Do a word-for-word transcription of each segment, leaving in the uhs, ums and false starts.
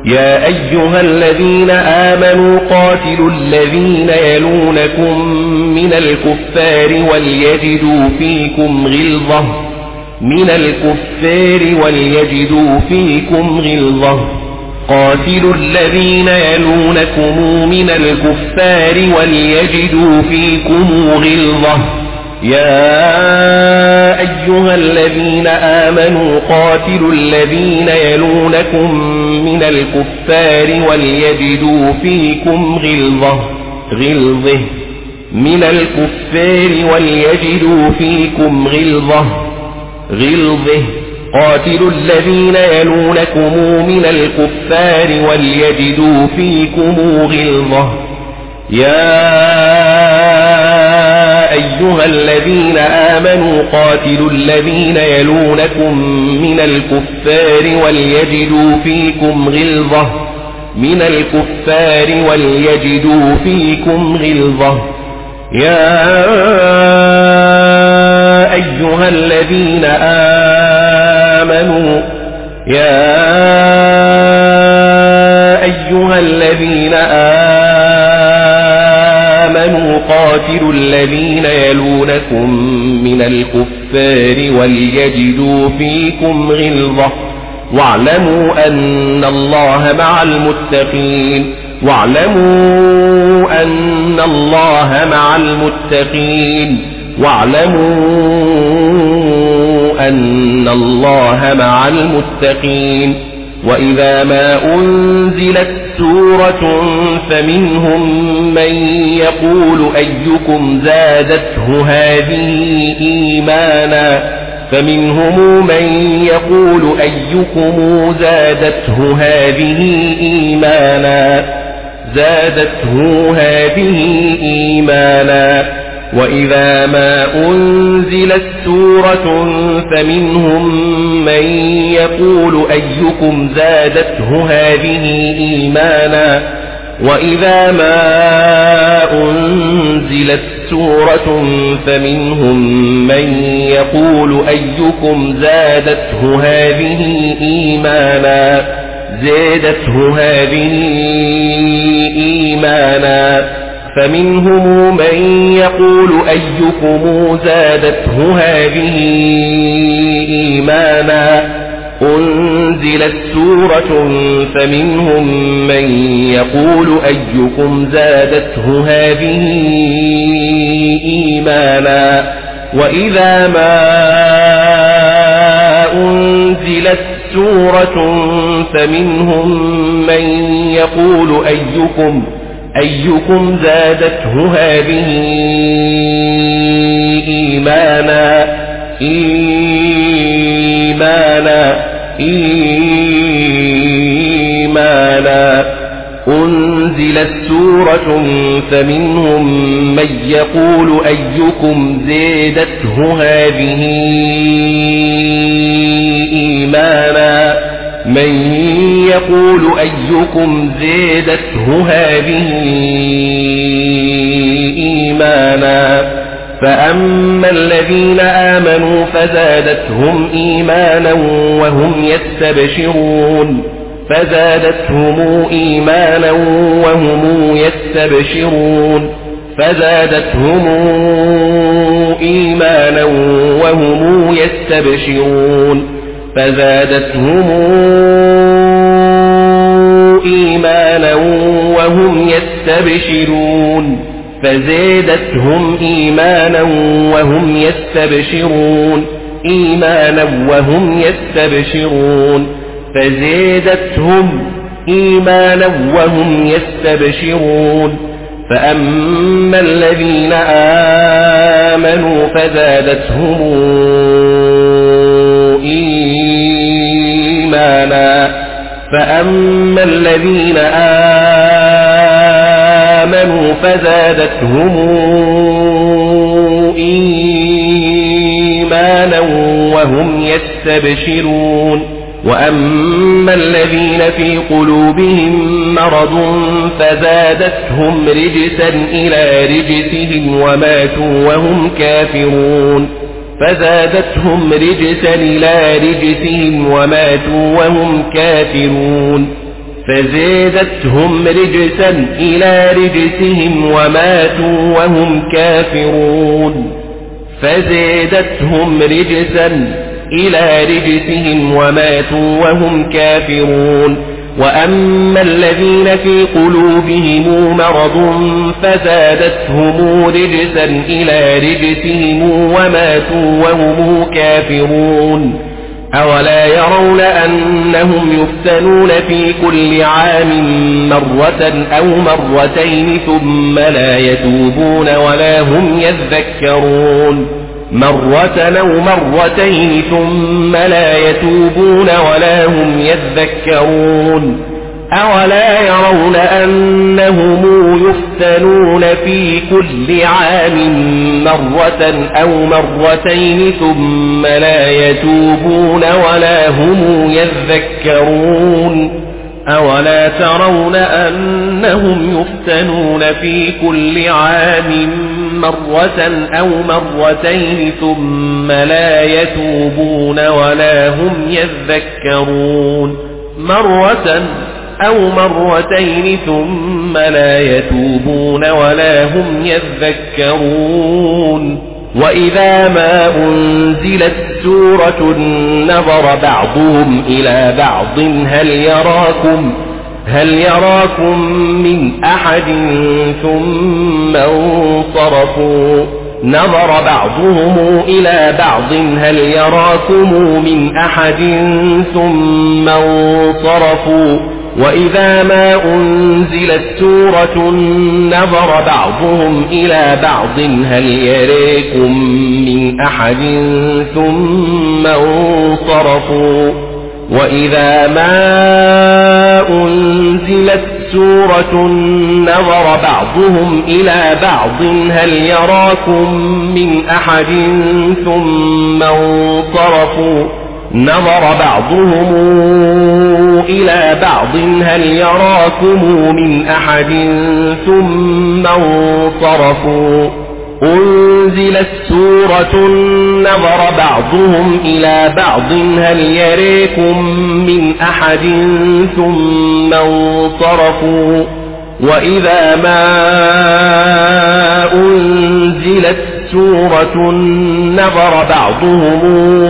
يا أيها الذين آمنوا قاتلوا الذين يلونكم من الكفار وليجدوا فيكم غلظة من الكفار وليجدوا فيكم غلظة قاتلوا الذين يلونكم من الكفار وليجدوا فيكم غلظة يا أيها الذين آمنوا قاتلوا الذين يلونكم من الكفار وليجدوا فيكم غلظة غلظة من الكفار وليجدوا فيكم غلظة غلظة قاتلوا الذين يلونكم من الكفار وليجدوا فيكم غلظة يا أيها الذين آمنوا قاتلوا الذين يلونكم من الكفار وليجدوا فيكم غلظة من الكفار وليجدوا فيكم غلظة يا أيها الذين آمنوا يا أيها الذين آمنوا قاتلوا الذين يلونكم من الكفار وليجدوا فيكم غلظة واعلموا أن الله مع المتقين واعلموا أن الله مع المتقين واعلموا أن الله مع المتقين وإذا ما أنزلت سورة فمنهم من يقول أيكم زادته هذه إيمانا فمنهم من يقول أيكم زادته هذه إيمانا زادته هذه إيمانا وإذا ما أنزلت سورة فمنهم من يقول أيكم زادته هذه إيمانا وإذا ما أنزلت سورة فمنهم من يقول أيكم زادته هذه إيمانا زادته هذه إيمانا فمنهم من يقول أيكم زادته هذه إيمانا أنزلت سورة فمنهم من يقول أيكم زادته هذه إيمانا وإذا ما أنزلت سورة فمنهم من يقول أيكم أيكم زادته هذه إيمانا إيمانا إيمانا أنزلت سورة فمنهم من يقول أيكم زادته هذه إيمانا من يقول أيكم زادته هذه إيمانا فأما الذين آمنوا فزادتهم إيمانا وهم يستبشرون فزادتهم إيمانا وهم يستبشرون فزادتهم إيمانا وهم يستبشرون فزادتهم إيمانا وهم يستبشرون فزادتهم إيمانا وهم يستبشرون إيمانا وهم يستبشرون فزادتهم إيمانا وهم يستبشرون فأما الذين آمنوا فزادتهم إيمانا فأما الذين آمنوا فزادتهم إيمانا وهم يستبشرون وأما الذين في قلوبهم مرض فزادتهم رجسا إلى رجسهم وماتوا وهم كافرون فزادتهم رجسا إلى رجسهم وماتوا وهم كافرون فزادتهم رجسا إلى رجسهم وماتوا وهم كافرون فزادتهم رجسا إلى رجسهم وماتوا وهم كافرون وأما الذين في قلوبهم مرض فزادتهم رجسا إلى رجسهم وماتوا وهم كافرون أولا يرون أنهم يفتنون في كل عام مرة أو مرتين ثم لا يتوبون ولا هم يذكرون مرة أو مرتين ثم لا يتوبون ولا هم يذكرون أولا يرون أنهم يفتنون في كل عام مرة أو مرتين ثم لا يتوبون ولا هم يذكرون أولا ترون أنهم يفتنون في كل عام مرة أو مرتين ثم لا يتوبون ولا هم يذكرون مرة أو مرتين ثم لا يتوبون ولا هم يذكرون وإذا ما أنزلت سورة نظر بعضهم إلى بعض هل يراكم هل يراكم من أحد ثم انصرفوا نظر بعضهم إلى بعض هل يراكم من أحد ثم انصرفوا وإذا ما أنزلت سورة نظر بعضهم إلى بعض هل يراكم من أحد ثم انصرفوا وإذا ما أنزلت سورة نظر بعضهم إلى بعض هل يراكم من أحد ثم انصرفوا نظر بعضهم إلى بعض هل يراكم من أحد ثم انصرفوا أنزلت سورة نظر بعضهم إلى بعض هل يراكم من أحد ثم انصرفوا وإذا ما أنزلت سورة نظر بعضهم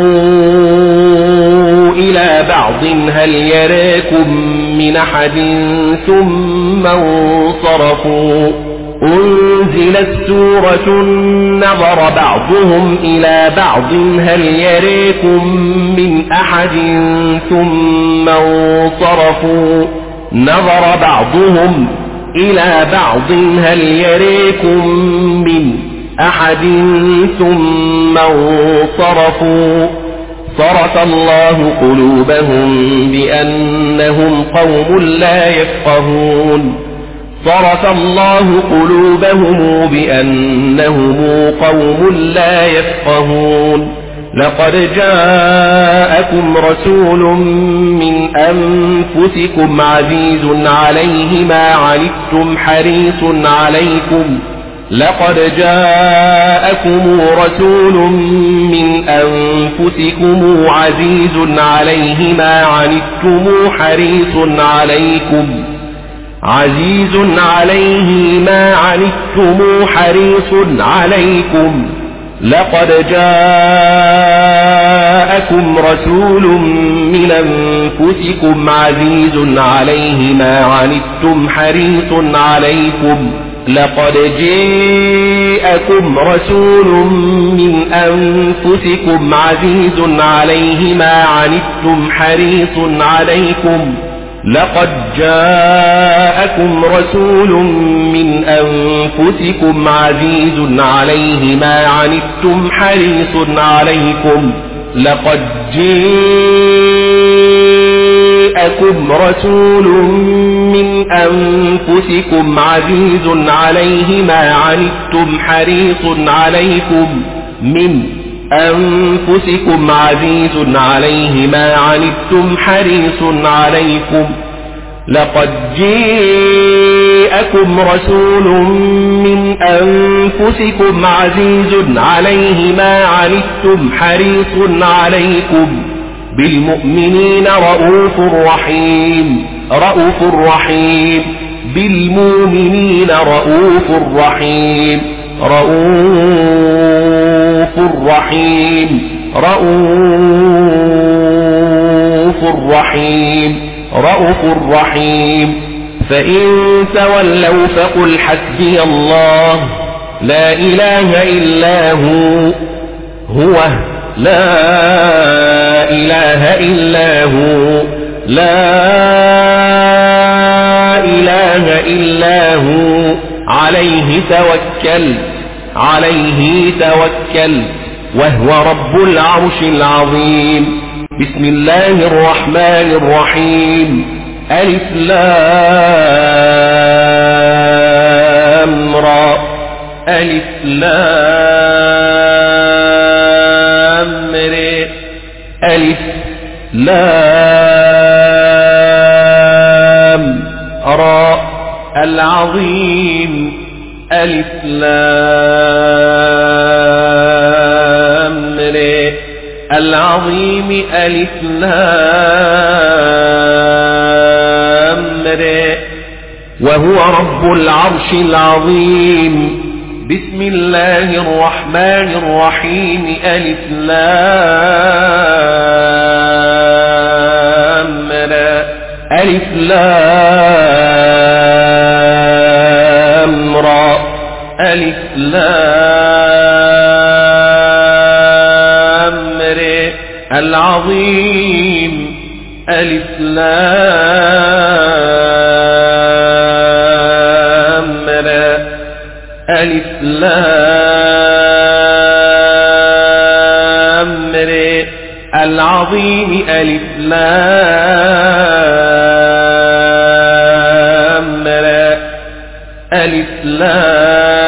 إلى بعض هل يراكم من أحد ثم انصرفوا أنزلت سورة نظر بعضهم إلى بعض هل يراكم من أحد ثم انصرفوا نظر بعضهم إلى بعض هل يراكم من أحد ثم انصرفوا صرف الله قلوبهم بأنهم قوم لا يفقهون صرف الله قلوبهم بأنهم قوم لا يفقهون لقد جاءكم رسول من أنفسكم عزيز عليه ما عنتم حريص عليكم لقد جاءكم رسول من أنفسكم عزيز عليه ما عنتم حريص عليكم عزيز عليه ما عنتم حريص عليكم لقد جاءكم رسول من أنفسكم عزيز عليه ما عنتم حريص عليكم لقد جاءكم رسول من أنفسكم عزيز عليه ما عنتم حريص عليكم لقد جاءكم رسول من أنفسكم عزيز عليه ما عنتم حريص عليكم لقد جاءكم رسول من أنفسكم عزيز عليه ما عنتم حريص عليكم من أنفسكم عزيز عليه ما عنتم حريص عليكم لقد جاءكم رسول من أنفسكم عزيز عليه ما عنتم حريص عليكم بالمؤمنين رؤوف رحيم رؤوف رحيم بالمؤمنين رؤوف رحيم رؤوف رحيم رؤوف رحيم رؤوف رحيم فإن تولوا فقل حسبي الله لا إله إلا هو هو لا إله إلا هو لا إله إلا هو عليه توكل عليه توكل وهو رب العرش العظيم بسم الله الرحمن الرحيم ألف لام را ألف لام ر ألف لام را العظيم ألف لام ر العظيم ألف لام ر وهو رب العرش العظيم بسم الله الرحمن الرحيم ألف لام ر ألف لام را ألف لام ر العظيم ألف لام ر ألف لام ر العظيم ألف لام ر ألف لام